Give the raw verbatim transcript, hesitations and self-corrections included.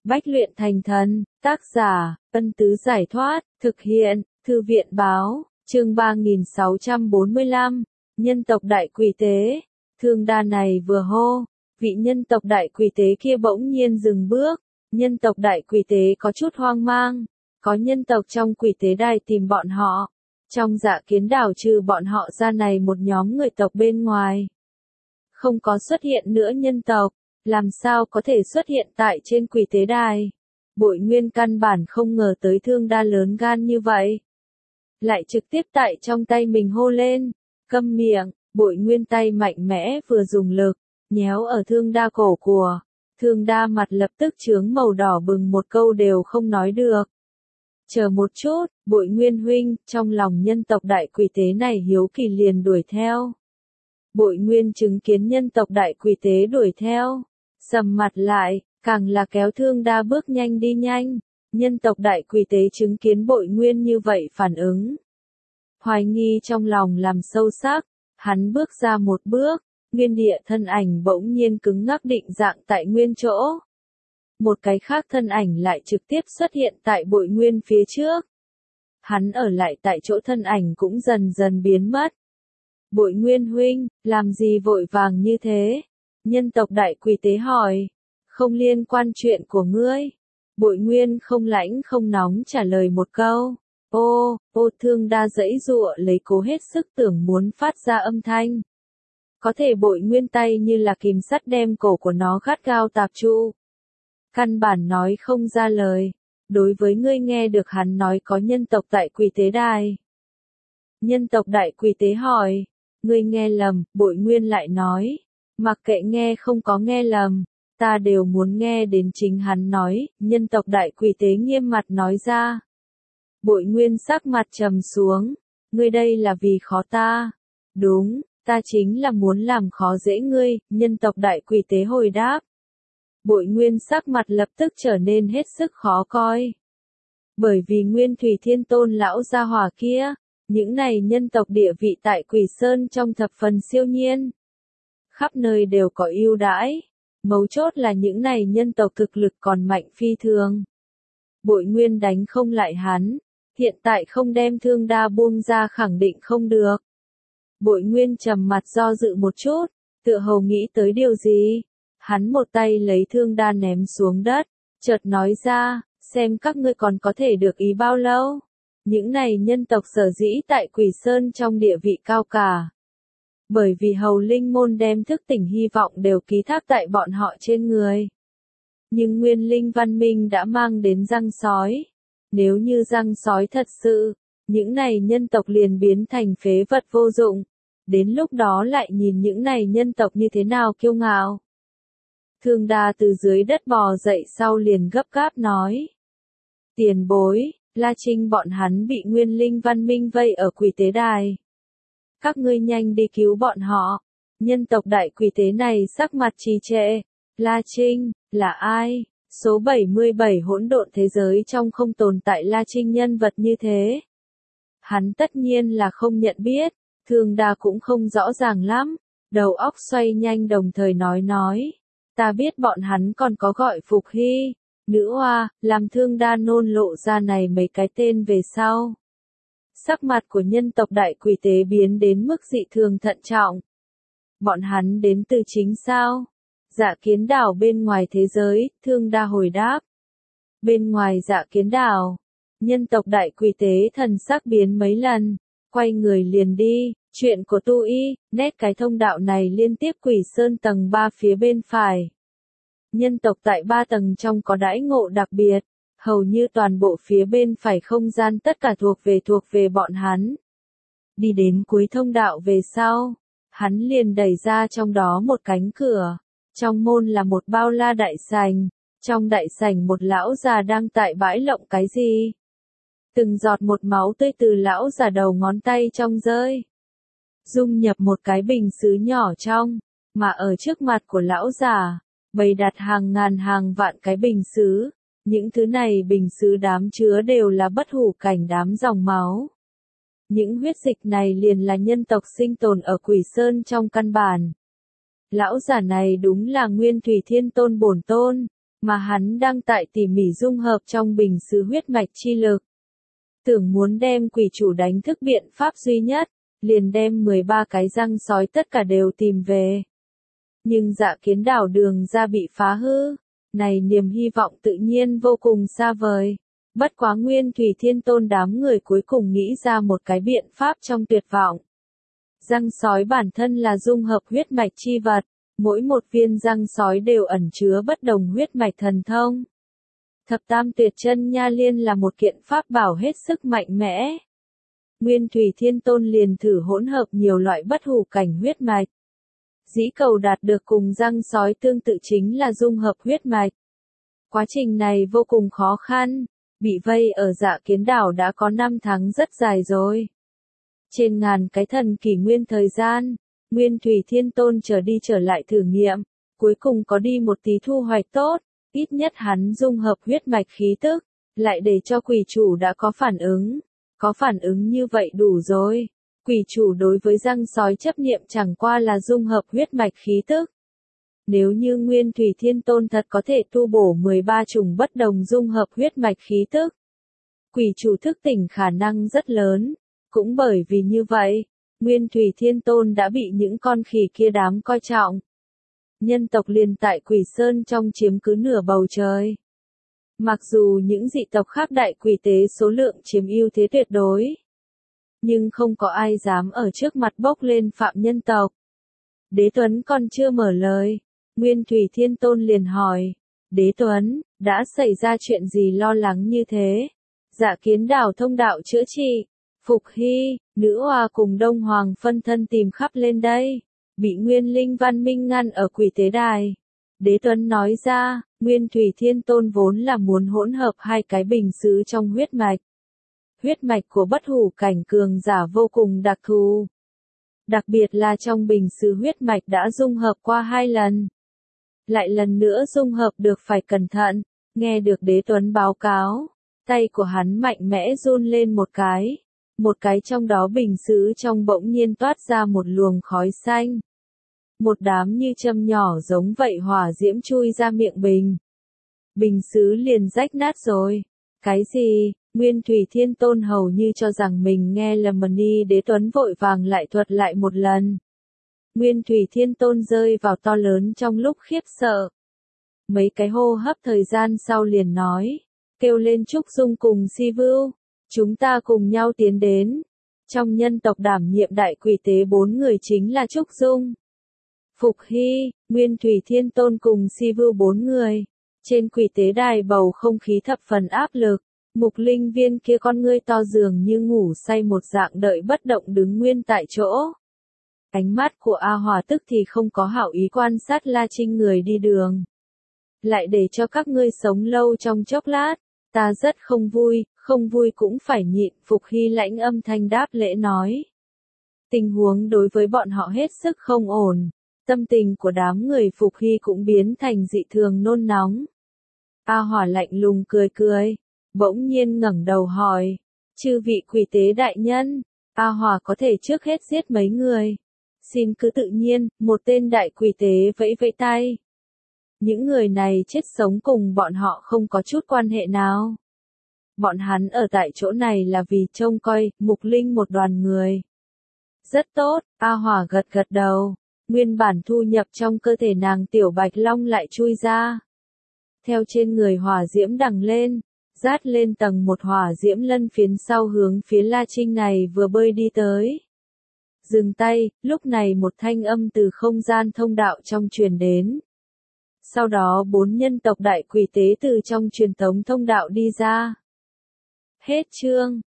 Bách luyện thành thần, tác giả, Ân Tứ Giải Thoát, thực hiện, Thư viện Báo, chương ba nghìn sáu trăm bốn mươi lăm, nhân tộc đại quỷ tế. Thương đa này vừa hô, vị nhân tộc đại quỷ tế kia bỗng nhiên dừng bước, nhân tộc đại quỷ tế có chút hoang mang, có nhân tộc trong quỷ tế đài tìm bọn họ. Trong Dạ Kiến đảo trừ bọn họ ra này một nhóm người tộc bên ngoài. Không có xuất hiện nữa nhân tộc, làm sao có thể xuất hiện tại trên quỷ tế đài. Bội Nguyên căn bản không ngờ tới Thương đa lớn gan như vậy. Lại trực tiếp tại trong tay mình hô lên, câm miệng. Bội Nguyên tay mạnh mẽ vừa dùng lực, nhéo ở Thương đa cổ của. Thương đa mặt lập tức chướng màu đỏ bừng, một câu đều không nói được. Chờ một chút, Bội Nguyên huynh, trong lòng nhân tộc đại quỷ tế này hiếu kỳ liền đuổi theo. Bội Nguyên chứng kiến nhân tộc đại quỷ tế đuổi theo, sầm mặt lại, càng là kéo Thương đa bước nhanh đi nhanh. Nhân tộc đại quỷ tế chứng kiến Bội Nguyên như vậy phản ứng. Hoài nghi trong lòng làm sâu sắc, hắn bước ra một bước, nguyên địa thân ảnh bỗng nhiên cứng ngắc định dạng tại nguyên chỗ. Một cái khác thân ảnh lại trực tiếp xuất hiện tại Bội Nguyên phía trước. Hắn ở lại tại chỗ, thân ảnh cũng dần dần biến mất. Bội Nguyên huynh, làm gì vội vàng như thế? Nhân tộc đại quỷ tế hỏi. Không liên quan chuyện của ngươi. Bội Nguyên không lãnh không nóng trả lời một câu. Ô, ô Thương đa giãy giụa lấy, cố hết sức tưởng muốn phát ra âm thanh. Có thể Bội Nguyên tay như là kìm sắt đem cổ của nó gắt gao tạp trụ. Căn bản nói không ra lời. Đối với ngươi nghe được hắn nói có nhân tộc tại quỷ tế đài. Nhân tộc đại quỷ tế hỏi. Ngươi nghe lầm, Bội Nguyên lại nói. Mặc kệ nghe không có nghe lầm, ta đều muốn nghe đến chính hắn nói. Nhân tộc đại quỷ tế nghiêm mặt nói ra. Bội Nguyên sắc mặt trầm xuống. Ngươi đây là vì khó ta. Đúng, ta chính là muốn làm khó dễ ngươi. Nhân tộc đại quỷ tế hồi đáp. Bội Nguyên sắc mặt lập tức trở nên hết sức khó coi. Bởi vì Nguyên Thủy Thiên Tôn lão gia hỏa kia, những này nhân tộc địa vị tại Quỷ Sơn trong thập phần siêu nhiên. Khắp nơi đều có ưu đãi. Mấu chốt là những này nhân tộc thực lực còn mạnh phi thường. Bội Nguyên đánh không lại hắn. Hiện tại không đem Thương đa buông ra khẳng định không được. Bội Nguyên trầm mặt do dự một chút, tựa hồ nghĩ tới điều gì. Hắn một tay lấy Thương đa ném xuống đất, chợt nói ra, xem các ngươi còn có thể được ý bao lâu. Những này nhân tộc sở dĩ tại Quỷ Sơn trong địa vị cao cả. Bởi vì Hầu Linh Môn đem thức tỉnh hy vọng đều ký thác tại bọn họ trên người. Nhưng Nguyên Linh Văn Minh đã mang đến răng sói. Nếu như răng sói thật sự, những này nhân tộc liền biến thành phế vật vô dụng. Đến lúc đó lại nhìn những này nhân tộc như thế nào kiêu ngạo. Thương đa từ dưới đất bò dậy sau liền gấp gáp nói. Tiền bối, La Trinh bọn hắn bị Nguyên Linh Văn Minh vây ở quỷ tế đài. Các ngươi nhanh đi cứu bọn họ. Nhân tộc đại quỷ tế này sắc mặt trì trệ. La Trinh, là ai? Số bảy mươi bảy hỗn độn thế giới trong không tồn tại La Trinh nhân vật như thế. Hắn tất nhiên là không nhận biết, Thương đa cũng không rõ ràng lắm. Đầu óc xoay nhanh đồng thời nói nói. Ta biết bọn hắn còn có gọi Phục Hy, Nữ Hoa, làm Thương đa nôn lộ ra này mấy cái tên về sau. Sắc mặt của nhân tộc đại quỷ tế biến đến mức dị thường thận trọng. Bọn hắn đến từ chính sao? Dạ Kiến đảo bên ngoài thế giới, Thương đa hồi đáp. Bên ngoài Dạ Kiến đảo, nhân tộc đại quỷ tế thần sắc biến mấy lần, quay người liền đi. Chuyện của Tu Y, nét cái thông đạo này liên tiếp Quỷ Sơn tầng ba phía bên phải. Nhân tộc tại ba tầng trong có đãi ngộ đặc biệt, hầu như toàn bộ phía bên phải không gian tất cả thuộc về thuộc về bọn hắn. Đi đến cuối thông đạo về sau, hắn liền đẩy ra trong đó một cánh cửa. Trong môn là một bao la đại sảnh, trong đại sảnh một lão già đang tại bãi lộng cái gì. Từng giọt một máu tươi từ lão già đầu ngón tay trong rơi. Dung nhập một cái bình sứ nhỏ trong, mà ở trước mặt của lão già, bày đặt hàng ngàn hàng vạn cái bình sứ. Những thứ này bình sứ đám chứa đều là bất hủ cảnh đám dòng máu. Những huyết dịch này liền là nhân tộc sinh tồn ở Quỷ Sơn trong căn bản. Lão già này đúng là Nguyên Thủy Thiên Tôn bổn tôn, mà hắn đang tại tỉ mỉ dung hợp trong bình sứ huyết mạch chi lực. Tưởng muốn đem quỷ chủ đánh thức biện pháp duy nhất, liền đem mười ba cái răng sói tất cả đều tìm về. Nhưng Dạ Kiến đảo đường ra bị phá hư, này niềm hy vọng tự nhiên vô cùng xa vời. Bất quá Nguyên Thủy Thiên Tôn đám người cuối cùng nghĩ ra một cái biện pháp trong tuyệt vọng. Răng sói bản thân là dung hợp huyết mạch chi vật, mỗi một viên răng sói đều ẩn chứa bất đồng huyết mạch thần thông. Thập Tam Tuyệt Chân Nha Liên là một kiện pháp bảo hết sức mạnh mẽ. Nguyên Thủy Thiên Tôn liền thử hỗn hợp nhiều loại bất hủ cảnh huyết mạch. Dĩ cầu đạt được cùng răng sói tương tự chính là dung hợp huyết mạch. Quá trình này vô cùng khó khăn, bị vây ở Dạ Kiến đảo đã có năm tháng rất dài rồi. Trên ngàn cái thần kỷ nguyên thời gian, Nguyên Thủy Thiên Tôn trở đi trở lại thử nghiệm, cuối cùng có đi một tí thu hoạch tốt, ít nhất hắn dung hợp huyết mạch khí tức, lại để cho quỷ chủ đã có phản ứng. Có phản ứng như vậy đủ rồi. Quỷ chủ đối với răng sói chấp niệm chẳng qua là dung hợp huyết mạch khí tức. Nếu như Nguyên Thủy Thiên Tôn thật có thể tu bổ mười ba chủng bất đồng dung hợp huyết mạch khí tức, quỷ chủ thức tỉnh khả năng rất lớn. Cũng bởi vì như vậy, Nguyên Thủy Thiên Tôn đã bị những con khỉ kia đám coi trọng. Nhân tộc liền tại Quỷ Sơn trong chiếm cứ nửa bầu trời. Mặc dù những dị tộc khác đại quỷ tế số lượng chiếm ưu thế tuyệt đối, nhưng không có ai dám ở trước mặt bốc lên phạm nhân tộc. Đế Tuấn còn chưa mở lời, Nguyên Thủy Thiên Tôn liền hỏi, Đế Tuấn, đã xảy ra chuyện gì lo lắng như thế? Dạ Kiến đảo thông đạo chữa trị, Phục Hy, nữ hoa cùng Đông Hoàng phân thân tìm khắp lên đây, bị Nguyên Linh Văn Minh ngăn ở quỷ tế đài. Đế Tuấn nói ra, Nguyên Thủy Thiên Tôn vốn là muốn hỗn hợp hai cái bình sứ trong huyết mạch. Huyết mạch của bất hủ cảnh cường giả vô cùng đặc thù. Đặc biệt là trong bình sứ huyết mạch đã dung hợp qua hai lần. Lại lần nữa dung hợp được phải cẩn thận, nghe được Đế Tuấn báo cáo, tay của hắn mạnh mẽ run lên một cái. Một cái trong đó bình sứ trong bỗng nhiên toát ra một luồng khói xanh. Một đám như châm nhỏ giống vậy hỏa diễm chui ra miệng bình. Bình sứ liền rách nát rồi. Cái gì? Nguyên Thủy Thiên Tôn hầu như cho rằng mình nghe lầm đi. Đế Tuấn vội vàng lại thuật lại một lần. Nguyên Thủy Thiên Tôn rơi vào to lớn trong lúc khiếp sợ. Mấy cái hô hấp thời gian sau liền nói, kêu lên Trúc Dung cùng Si Vưu, chúng ta cùng nhau tiến đến. Trong nhân tộc đảm nhiệm đại quỷ tế bốn người chính là Trúc Dung, Phục Hy, Nguyên Thủy Thiên Tôn cùng Si Vưu bốn người. Trên quỷ tế đài bầu không khí thập phần áp lực, Mục Linh Viên kia con ngươi to dường như ngủ say một dạng đợi bất động đứng nguyên tại chỗ. Ánh mắt của A Hòa tức thì không có hảo ý quan sát La Trinh người đi đường. Lại để cho các ngươi sống lâu trong chốc lát, ta rất không vui, không vui cũng phải nhịn. Phục Hy lãnh âm thanh đáp lễ nói. Tình huống đối với bọn họ hết sức không ổn. Tâm tình của đám người Phục Hy cũng biến thành dị thường nôn nóng. A Hỏa lạnh lùng cười cười, bỗng nhiên ngẩng đầu hỏi, chư vị quỷ tế đại nhân, A Hỏa có thể trước hết giết mấy người. Xin cứ tự nhiên, một tên đại quỷ tế vẫy vẫy tay. Những người này chết sống cùng bọn họ không có chút quan hệ nào. Bọn hắn ở tại chỗ này là vì trông coi, Mục Linh một đoàn người. Rất tốt, A Hỏa gật gật đầu. Nguyên bản thu nhập trong cơ thể nàng tiểu bạch long lại chui ra. Theo trên người hỏa diễm đằng lên, rát lên tầng một hỏa diễm lân phiến sau hướng phía La Trinh này vừa bơi đi tới. Dừng tay, lúc này một thanh âm từ không gian thông đạo trong truyền đến. Sau đó bốn nhân tộc đại quỷ tế từ trong truyền tống thông đạo đi ra. Hết chương.